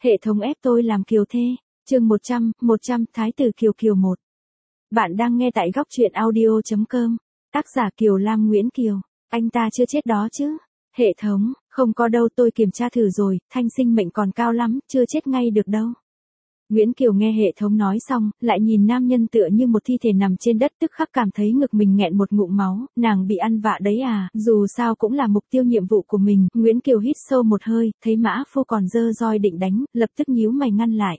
Hệ thống ép tôi làm Kiều thê. Chương 100, Thái tử Kiều Kiều 1. Bạn đang nghe tại góc truyện audio.com. Tác giả Kiều Lam Nguyễn Kiều. Anh ta chưa chết đó chứ? Hệ thống, không có đâu, tôi kiểm tra thử rồi, thanh sinh mệnh còn cao lắm, chưa chết ngay được đâu. Nguyễn Kiều nghe hệ thống nói xong, lại nhìn nam nhân tựa như một thi thể nằm trên đất, tức khắc cảm thấy ngực mình nghẹn một ngụm máu, nàng bị ăn vạ đấy à, dù sao cũng là mục tiêu nhiệm vụ của mình. Nguyễn Kiều hít sâu một hơi, thấy Mã Phu còn giơ roi định đánh, lập tức nhíu mày ngăn lại.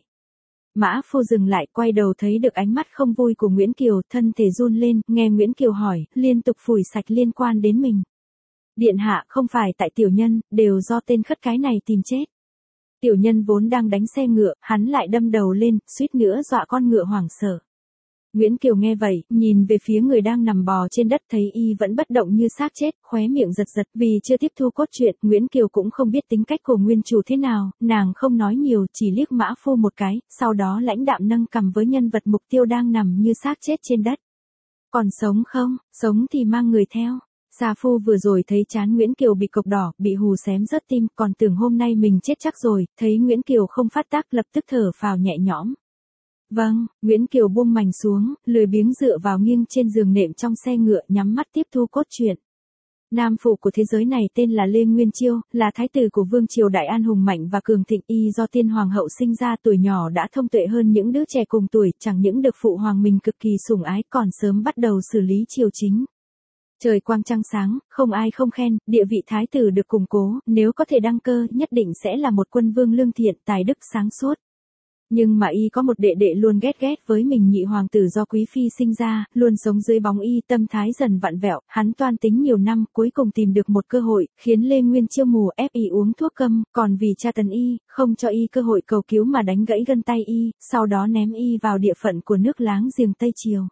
Mã Phu dừng lại, quay đầu thấy được ánh mắt không vui của Nguyễn Kiều, thân thể run lên, nghe Nguyễn Kiều hỏi, liên tục phủi sạch liên quan đến mình. Điện hạ, không phải tại tiểu nhân, đều do tên khất cái này tìm chết. Tiểu nhân vốn đang đánh xe ngựa, hắn lại đâm đầu lên, suýt nữa dọa con ngựa hoảng sợ. Nguyễn Kiều nghe vậy, nhìn về phía người đang nằm bò trên đất, thấy y vẫn bất động như xác chết, khóe miệng giật giật. Vì chưa tiếp thu cốt truyện, Nguyễn Kiều cũng không biết tính cách của nguyên chủ thế nào, nàng không nói nhiều, chỉ liếc Mã Phu một cái, sau đó lãnh đạm nâng cằm với nhân vật mục tiêu đang nằm như xác chết trên đất. Còn sống không? Sống thì mang người theo. Sa Phu vừa rồi thấy trán Nguyễn Kiều bị cộc đỏ, bị hù xém rớt tim, còn tưởng hôm nay mình chết chắc rồi, thấy Nguyễn Kiều không phát tác, lập tức thở phào nhẹ nhõm. Vâng, Nguyễn Kiều buông mành xuống, lười biếng dựa vào nghiêng trên giường nệm trong xe ngựa, nhắm mắt tiếp thu cốt truyện. Nam phụ của thế giới này tên là Lê Nguyên Chiêu, là thái tử của vương triều Đại An hùng mạnh và cường thịnh, y do tiên hoàng hậu sinh ra, tuổi nhỏ đã thông tuệ hơn những đứa trẻ cùng tuổi, chẳng những được phụ hoàng mình cực kỳ sủng ái, còn sớm bắt đầu xử lý triều chính. Trời quang trăng sáng, không ai không khen, địa vị thái tử được củng cố, nếu có thể đăng cơ, nhất định sẽ là một quân vương lương thiện, tài đức sáng suốt. Nhưng mà y có một đệ đệ luôn ghét với mình, nhị hoàng tử do quý phi sinh ra, luôn sống dưới bóng y, tâm thái dần vặn vẹo, hắn toan tính nhiều năm, cuối cùng tìm được một cơ hội, khiến Lê Nguyên Chiêu mù, ép y uống thuốc câm, còn vì tra tấn y, không cho y cơ hội cầu cứu mà đánh gãy gân tay y, sau đó ném y vào địa phận của nước láng giềng Tây Triều.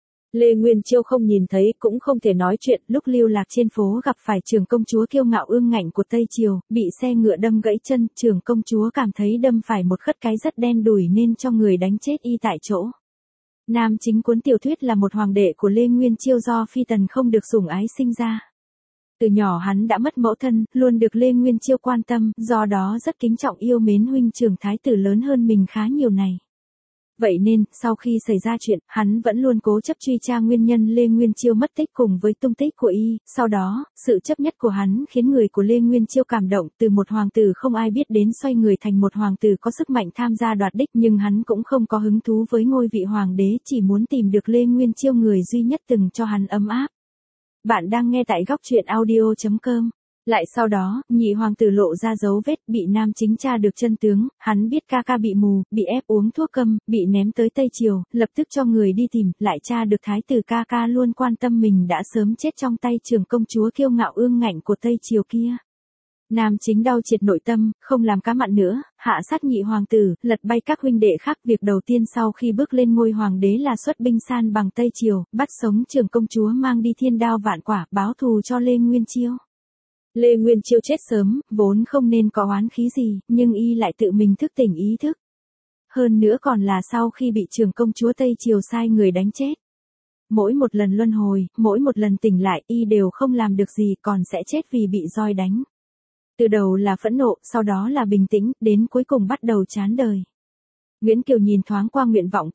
Lê Nguyên Chiêu không nhìn thấy, cũng không thể nói chuyện, lúc lưu lạc trên phố gặp phải trưởng công chúa kiêu ngạo ương ngạnh của Tây Triều, bị xe ngựa đâm gãy chân, trưởng công chúa cảm thấy đâm phải một khất cái rất đen đủi nên cho người đánh chết y tại chỗ. Nam chính cuốn tiểu thuyết là một hoàng đệ của Lê Nguyên Chiêu do phi tần không được sủng ái sinh ra. Từ nhỏ hắn đã mất mẫu thân, luôn được Lê Nguyên Chiêu quan tâm, do đó rất kính trọng yêu mến huynh trưởng thái tử lớn hơn mình khá nhiều này. Vậy nên, sau khi xảy ra chuyện, hắn vẫn luôn cố chấp truy tra nguyên nhân Lê Nguyên Chiêu mất tích cùng với tung tích của y, sau đó, sự chấp nhất của hắn khiến người của Lê Nguyên Chiêu cảm động, từ một hoàng tử không ai biết đến xoay người thành một hoàng tử có sức mạnh tham gia đoạt đích, nhưng hắn cũng không có hứng thú với ngôi vị hoàng đế, chỉ muốn tìm được Lê Nguyên Chiêu, người duy nhất từng cho hắn ấm áp. Bạn đang nghe tại góc truyện audio.com. Lại sau đó, nhị hoàng tử lộ ra dấu vết, bị nam chính tra được chân tướng, hắn biết ca ca bị mù, bị ép uống thuốc câm, bị ném tới Tây Triều, lập tức cho người đi tìm, lại tra được thái tử ca ca luôn quan tâm mình đã sớm chết trong tay trưởng công chúa kiêu ngạo ương ngạnh của Tây Triều kia. Nam chính đau triệt nội tâm, không làm cá mặn nữa, hạ sát nhị hoàng tử, lật bay các huynh đệ khác. Việc đầu tiên sau khi bước lên ngôi hoàng đế là xuất binh san bằng Tây Triều, bắt sống trưởng công chúa mang đi thiên đao vạn quả, báo thù cho Lê Nguyên Chiêu. Lê Nguyên Chiêu chết sớm, vốn không nên có oán khí gì, nhưng y lại tự mình thức tỉnh ý thức. Hơn nữa còn là sau khi bị trưởng công chúa Tây Triều sai người đánh chết. Mỗi một lần luân hồi, mỗi một lần tỉnh lại, y đều không làm được gì, còn sẽ chết vì bị roi đánh. Từ đầu là phẫn nộ, sau đó là bình tĩnh, đến cuối cùng bắt đầu chán đời. Nguyễn Kiều nhìn thoáng qua nguyện vọng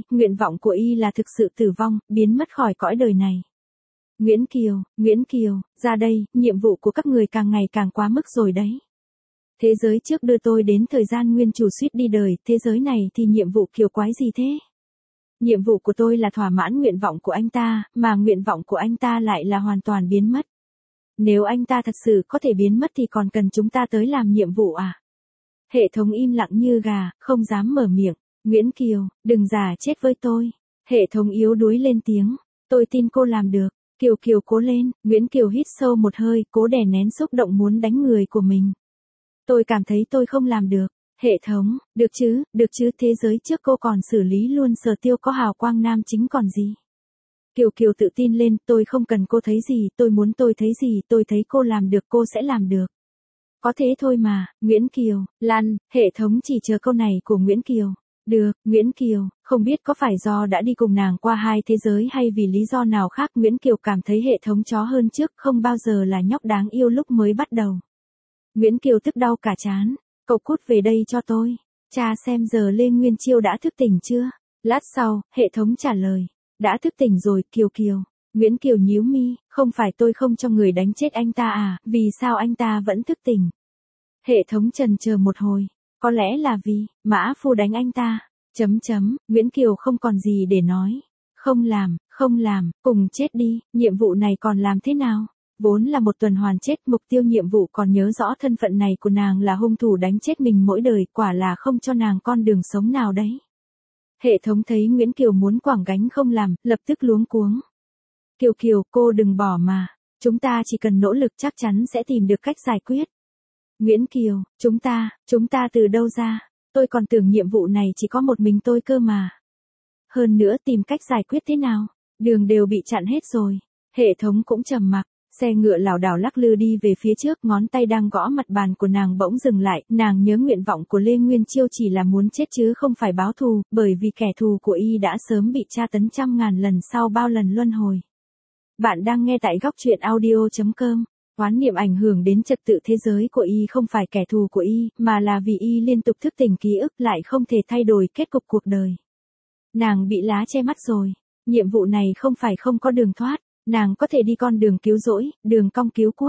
của y là thực sự tử vong, biến mất khỏi cõi đời này. Nguyễn Kiều, ra đây, nhiệm vụ của các người càng ngày càng quá mức rồi đấy. Thế giới trước đưa tôi đến thời gian nguyên chủ suýt đi đời, thế giới này thì nhiệm vụ kiểu quái gì thế? Nhiệm vụ của tôi là thỏa mãn nguyện vọng của anh ta, mà nguyện vọng của anh ta lại là hoàn toàn biến mất. Nếu anh ta thật sự có thể biến mất thì còn cần chúng ta tới làm nhiệm vụ à? Hệ thống im lặng như gà, không dám mở miệng. Nguyễn Kiều, đừng giả chết với tôi. Hệ thống yếu đuối lên tiếng. Tôi tin cô làm được. Kiều cố lên. Nguyễn Kiều hít sâu một hơi, cố đè nén xúc động muốn đánh người của mình. Tôi cảm thấy tôi không làm được. Hệ thống, được chứ, thế giới trước cô còn xử lý luôn Sở Tiêu có hào quang nam chính còn gì. Kiều tự tin lên, tôi không cần cô thấy gì, tôi muốn tôi thấy gì, tôi thấy cô làm được, cô sẽ làm được. Có thế thôi mà. Nguyễn Kiều, lăn. Hệ thống chỉ chờ câu này của Nguyễn Kiều. Được, Nguyễn Kiều, không biết có phải do đã đi cùng nàng qua hai thế giới hay vì lý do nào khác, Nguyễn Kiều cảm thấy hệ thống chó hơn trước, không bao giờ là nhóc đáng yêu lúc mới bắt đầu. Nguyễn Kiều tức đau cả trán. Cậu cút về đây cho tôi. Cha xem giờ Lê Nguyên Chiêu đã thức tỉnh chưa? Lát sau, hệ thống trả lời. Đã thức tỉnh rồi, Kiều Kiều. Nguyễn Kiều nhíu mi, không phải tôi không cho người đánh chết anh ta à, vì sao anh ta vẫn thức tỉnh? Hệ thống chần chờ một hồi. Có lẽ là vì, Mã Phu đánh anh ta. Nguyễn Kiều không còn gì để nói. Không làm, cùng chết đi, nhiệm vụ này còn làm thế nào? Vốn là một tuần hoàn chết, mục tiêu nhiệm vụ còn nhớ rõ thân phận này của nàng là hung thủ đánh chết mình mỗi đời, quả là không cho nàng con đường sống nào đấy. Hệ thống thấy Nguyễn Kiều muốn quẳng gánh không làm, lập tức luống cuống. Kiều Kiều, cô đừng bỏ mà, chúng ta chỉ cần nỗ lực chắc chắn sẽ tìm được cách giải quyết. Nguyễn Kiều, chúng ta từ đâu ra, tôi còn tưởng nhiệm vụ này chỉ có một mình tôi cơ mà. Hơn nữa tìm cách giải quyết thế nào, đường đều bị chặn hết rồi. Hệ thống cũng trầm mặc, xe ngựa lảo đảo lắc lư đi về phía trước, ngón tay đang gõ mặt bàn của nàng bỗng dừng lại, nàng nhớ nguyện vọng của Lê Nguyên Chiêu chỉ là muốn chết chứ không phải báo thù, bởi vì kẻ thù của y đã sớm bị tra tấn trăm ngàn lần sau bao lần luân hồi. Bạn đang nghe tại góc truyện audio.com. Oán niệm ảnh hưởng đến trật tự thế giới của y không phải kẻ thù của y, mà là vì y liên tục thức tỉnh ký ức lại không thể thay đổi kết cục cuộc đời. Nàng bị lá che mắt rồi, nhiệm vụ này không phải không có đường thoát, nàng có thể đi con đường cứu rỗi, đường cong cứu quốc.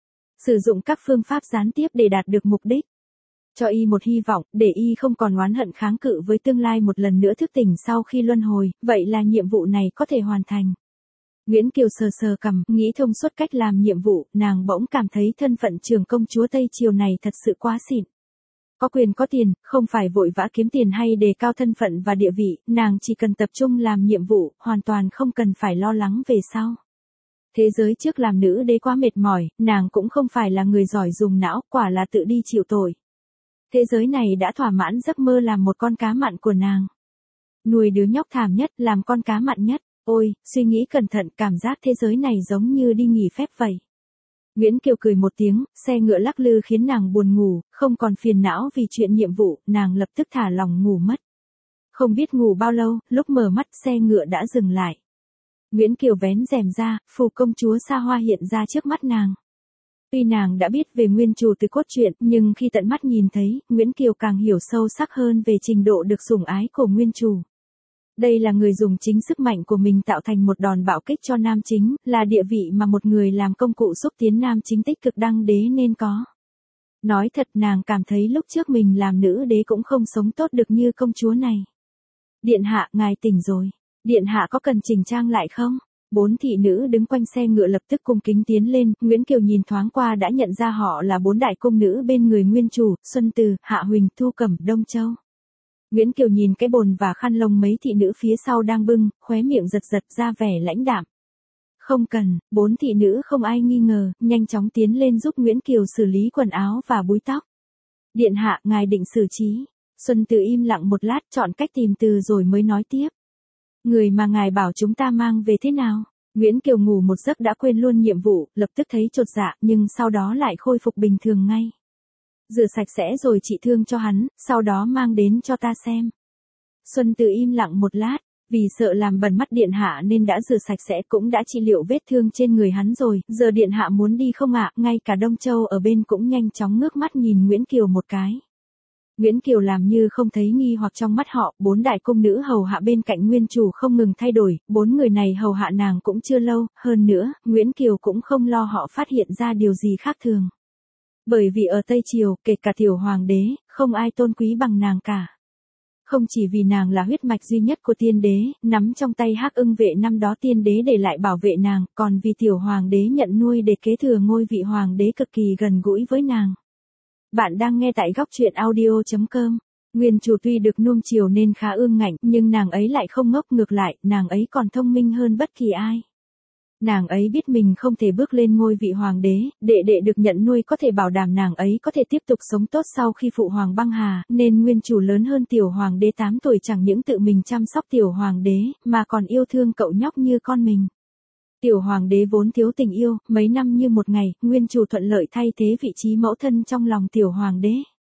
Sử dụng các phương pháp gián tiếp để đạt được mục đích. Cho y một hy vọng, để y không còn oán hận kháng cự với tương lai một lần nữa thức tỉnh sau khi luân hồi, vậy là nhiệm vụ này có thể hoàn thành. Nguyễn Kiều sờ cằm, nghĩ thông suốt cách làm nhiệm vụ, nàng bỗng cảm thấy thân phận trưởng công chúa Tây Triều này thật sự quá xịn. Có quyền có tiền, không phải vội vã kiếm tiền hay đề cao thân phận và địa vị, nàng chỉ cần tập trung làm nhiệm vụ, hoàn toàn không cần phải lo lắng về sau. Thế giới trước làm nữ đế quá mệt mỏi, nàng cũng không phải là người giỏi dùng não, quả là tự đi chịu tội. Thế giới này đã thỏa mãn giấc mơ làm một con cá mặn của nàng. Nuôi đứa nhóc thảm nhất, làm con cá mặn nhất. Ôi, suy nghĩ cẩn thận, cảm giác thế giới này giống như đi nghỉ phép vậy. Nguyễn Kiều cười một tiếng, xe ngựa lắc lư khiến nàng buồn ngủ, không còn phiền não vì chuyện nhiệm vụ, nàng lập tức thả lỏng ngủ mất. Không biết ngủ bao lâu, lúc mở mắt xe ngựa đã dừng lại. Nguyễn Kiều vén rèm ra, phù công chúa xa hoa hiện ra trước mắt nàng. Tuy nàng đã biết về nguyên chủ từ cốt truyện, nhưng khi tận mắt nhìn thấy, Nguyễn Kiều càng hiểu sâu sắc hơn về trình độ được sủng ái của nguyên chủ. Đây là người dùng chính sức mạnh của mình tạo thành một đòn bạo kích cho nam chính, là địa vị mà một người làm công cụ xúc tiến nam chính tích cực đăng đế nên có. Nói thật, nàng cảm thấy lúc trước mình làm nữ đế cũng không sống tốt được như công chúa này. Điện hạ, ngài tỉnh rồi. Điện hạ có cần chỉnh trang lại không? 4 thị nữ đứng quanh xe ngựa lập tức cung kính tiến lên, Nguyễn Kiều nhìn thoáng qua đã nhận ra họ là 4 đại cung nữ bên người nguyên chủ, Xuân Từ, Hạ Huỳnh, Thu Cẩm, Đông Châu. Nguyễn Kiều nhìn cái bồn và khăn lông mấy thị nữ phía sau đang bưng, khóe miệng giật ra vẻ lãnh đạm. Không cần, 4 thị nữ không ai nghi ngờ, nhanh chóng tiến lên giúp Nguyễn Kiều xử lý quần áo và búi tóc. Điện hạ, ngài định xử trí. Xuân Từ im lặng một lát, chọn cách tìm từ rồi mới nói tiếp. Người mà ngài bảo chúng ta mang về thế nào? Nguyễn Kiều ngủ một giấc đã quên luôn nhiệm vụ, lập tức thấy chột dạ, nhưng sau đó lại khôi phục bình thường ngay. Rửa sạch sẽ rồi trị thương cho hắn, sau đó mang đến cho ta xem. Xuân Từ im lặng một lát, vì sợ làm bẩn mắt điện hạ nên đã rửa sạch sẽ cũng đã trị liệu vết thương trên người hắn rồi, giờ điện hạ muốn đi không ạ? Ngay cả Đông Châu ở bên cũng nhanh chóng ngước mắt nhìn Nguyễn Kiều một cái. Nguyễn Kiều làm như không thấy nghi hoặc trong mắt họ, 4 đại cung nữ hầu hạ bên cạnh nguyên chủ không ngừng thay đổi, 4 người này hầu hạ nàng cũng chưa lâu, hơn nữa, Nguyễn Kiều cũng không lo họ phát hiện ra điều gì khác thường. Bởi vì ở Tây Triều, kể cả tiểu hoàng đế, không ai tôn quý bằng nàng cả. Không chỉ vì nàng là huyết mạch duy nhất của tiên đế, nắm trong tay Hắc Ưng vệ năm đó tiên đế để lại bảo vệ nàng, còn vì tiểu hoàng đế nhận nuôi để kế thừa ngôi vị hoàng đế cực kỳ gần gũi với nàng. Bạn đang nghe tại góc truyện audio.com. Nguyên chủ tuy được nuông chiều nên khá ương ngạnh, nhưng nàng ấy lại không ngốc, ngược lại, nàng ấy còn thông minh hơn bất kỳ ai. Nàng ấy biết mình không thể bước lên ngôi vị hoàng đế, đệ được nhận nuôi có thể bảo đảm nàng ấy có thể tiếp tục sống tốt sau khi phụ hoàng băng hà, nên nguyên chủ lớn hơn tiểu hoàng đế 8 tuổi chẳng những tự mình chăm sóc tiểu hoàng đế, mà còn yêu thương cậu nhóc như con mình. Tiểu hoàng đế vốn thiếu tình yêu, mấy năm như một ngày, nguyên chủ thuận lợi thay thế vị trí mẫu thân trong lòng tiểu hoàng đế.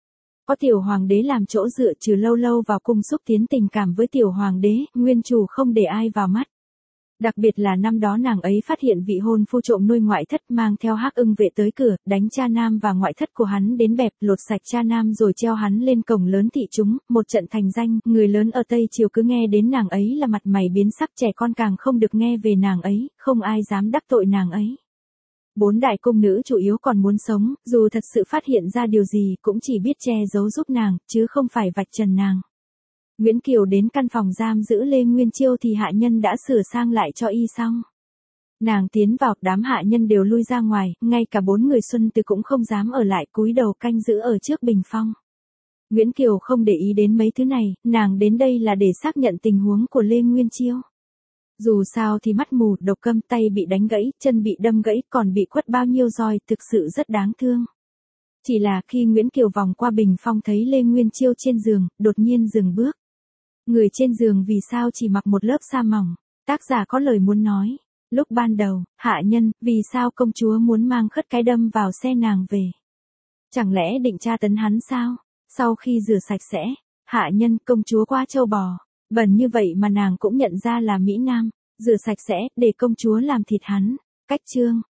Có tiểu hoàng đế làm chỗ dựa, trừ lâu lâu vào cung xúc tiến tình cảm với tiểu hoàng đế, nguyên chủ không để ai vào mắt. Đặc biệt là năm đó nàng ấy phát hiện vị hôn phu trộm nuôi ngoại thất mang theo Hắc Ưng vệ tới cửa, đánh cha nam và ngoại thất của hắn đến bẹp, lột sạch cha nam rồi treo hắn lên cổng lớn thị chúng, một trận thành danh, người lớn ở Tây Triều cứ nghe đến nàng ấy là mặt mày biến sắc, trẻ con càng không được nghe về nàng ấy, không ai dám đắc tội nàng ấy. 4 đại cung nữ chủ yếu còn muốn sống, dù thật sự phát hiện ra điều gì cũng chỉ biết che giấu giúp nàng, chứ không phải vạch trần nàng. Nguyễn Kiều đến căn phòng giam giữ Lê Nguyên Chiêu thì hạ nhân đã sửa sang lại cho y xong. Nàng tiến vào, đám hạ nhân đều lui ra ngoài, ngay cả 4 người Xuân Từ cũng không dám ở lại, cúi đầu canh giữ ở trước bình phong. Nguyễn Kiều không để ý đến mấy thứ này, nàng đến đây là để xác nhận tình huống của Lê Nguyên Chiêu. Dù sao thì mắt mù, độc câm, tay bị đánh gãy, chân bị đâm gãy, còn bị quất bao nhiêu roi, thực sự rất đáng thương. Chỉ là khi Nguyễn Kiều vòng qua bình phong thấy Lê Nguyên Chiêu trên giường, đột nhiên dừng bước. Người trên giường vì sao chỉ mặc một lớp sa mỏng? Tác giả có lời muốn nói. Lúc ban đầu, hạ nhân, vì sao công chúa muốn mang khất cái đâm vào xe nàng về? Chẳng lẽ định tra tấn hắn sao? Sau khi rửa sạch sẽ, hạ nhân, công chúa quá trâu bò. Bẩn như vậy mà nàng cũng nhận ra là Mỹ Nam. Rửa sạch sẽ, để công chúa làm thịt hắn. Cách chương.